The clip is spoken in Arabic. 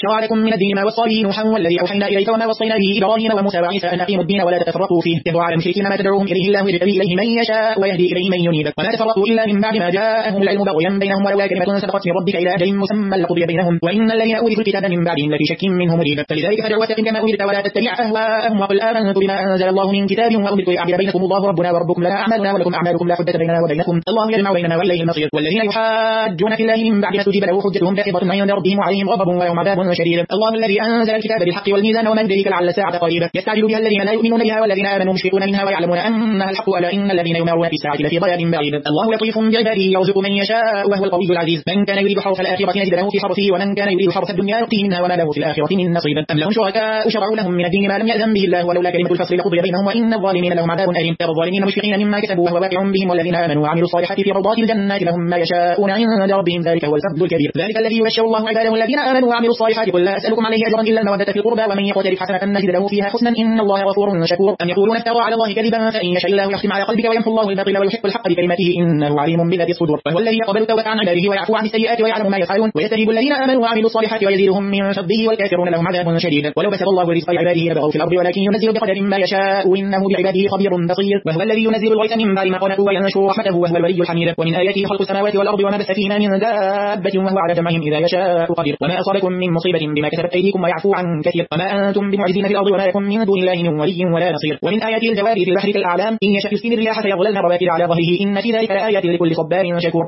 شرع لكم من الدين ما وصى به نوحا والذي أوحينا إليك وما وصينا به إبراهيم وموسى وعيسى أن أقيموا الدين ولا تتفرقوا فيه. يهدوا على المشركين ما تدعوهم إليه الله يجتبي إليه من يشاء ويهدي إليه من ينيب وما تفرقوا إلا من بعد ما جاءهم العلم بغيا بينهم ولولا كلمة سبقت من ربك إلى أجل مسمى لقضي بينهم وإن الذين أورثوا الكتاب من بعدهم لفي شك منه مريب. فلذلك فادع واستقم كما أمرت ولا تتبع أهواءهم وقل آمنت بما أنزل الله من كتاب وأمرت لأعبد بينكم الله ربنا وربكم لنا أعمالنا ولكم أعمالكم لا حجة بيننا وبينكم الله يجمع بيننا وإليه المصير. والذين يحاجون في الله من بعد ما استجيب له حجتهم داحضة عند ربهم وعليهم غضب ويوم عذاب شديد. الله الذي أنزل الكتاب بالحق والميزان وما يدريك لعل الساعة قريبة يستعجل بها الذين لا يؤمنون بها والذين آمنوا مشفقون منها ويعلمون أنها الحق ألا إن الذين يمارون في الساعة لفي ضلال بعيد. الله لطيف بعباده يرزق من يشاء وهو القوي العزيز. من كان يريد حرث الآخرة نجد له في حرثه ومن كان يريد حرث الدنيا يؤتيه منها وما له في الآخرة من نصيب. أم لهم شركاء شرعوا لهم من الدين ما لم يأذن به الله ولولا كلمة الفصل لقضي بينهم وإن الظالمين لهم عذاب أليم. ترى الظالمين مشفقين مما كسبوا وهو واقع بهم والذين آمنوا وعملوا الصالحات في روضات الجنات لهم ما يشاءون عند ربهم ذلك هو الفضل الكبير. ذلك الذي يبشر الله عباده الذين آمنوا وعملوا الصالحات قل لا أسألكم عليه أجرا إلا المودة في القربى ومن يقترف حسنة نجد له فيها حسنا إن الله غفور شكور. أم يقولون افترى على الله كذبا فإن يشاء الله يختم على قلبك ويمحو الله الباطل ويحق الحق بكلماته إنه عليم بذات الصدور. وهو الذي يقبل التوبة عن عباده ويعفو عن السيئات ويعلم ما يفعلون ويستجيب الذين آمنوا وعملوا الصالحات ويزيدهم من فضله والكافرون لهم عذاب شديد. ولو بسط الله رزق عباده لبغوا في الأرض ولكن ينزل بقدر ما يشاء إنه بعباده خبير بصير. وهو الذي ينزل الغيث من بعد ما قنطوا وينشر رحمته وهو الولي الحميد. ومن آياته خلق السماوات والأرض وما بث فيهما من دابة وهو على جمعهم إذا يشاء قدير. وما أصابكم من مصيبة بما كسبت أيديكم ويعفو عن كثير وما أنتم بمعجزين في الأرض وما لكم من دون الله من ولي ولا نصير. ومن آياته الجوار في البحر كالأعلام إن يشأ يسكن الرياح فيظللن رواكد على ظهره إن في ذلك لآيات لكل صبار شكور.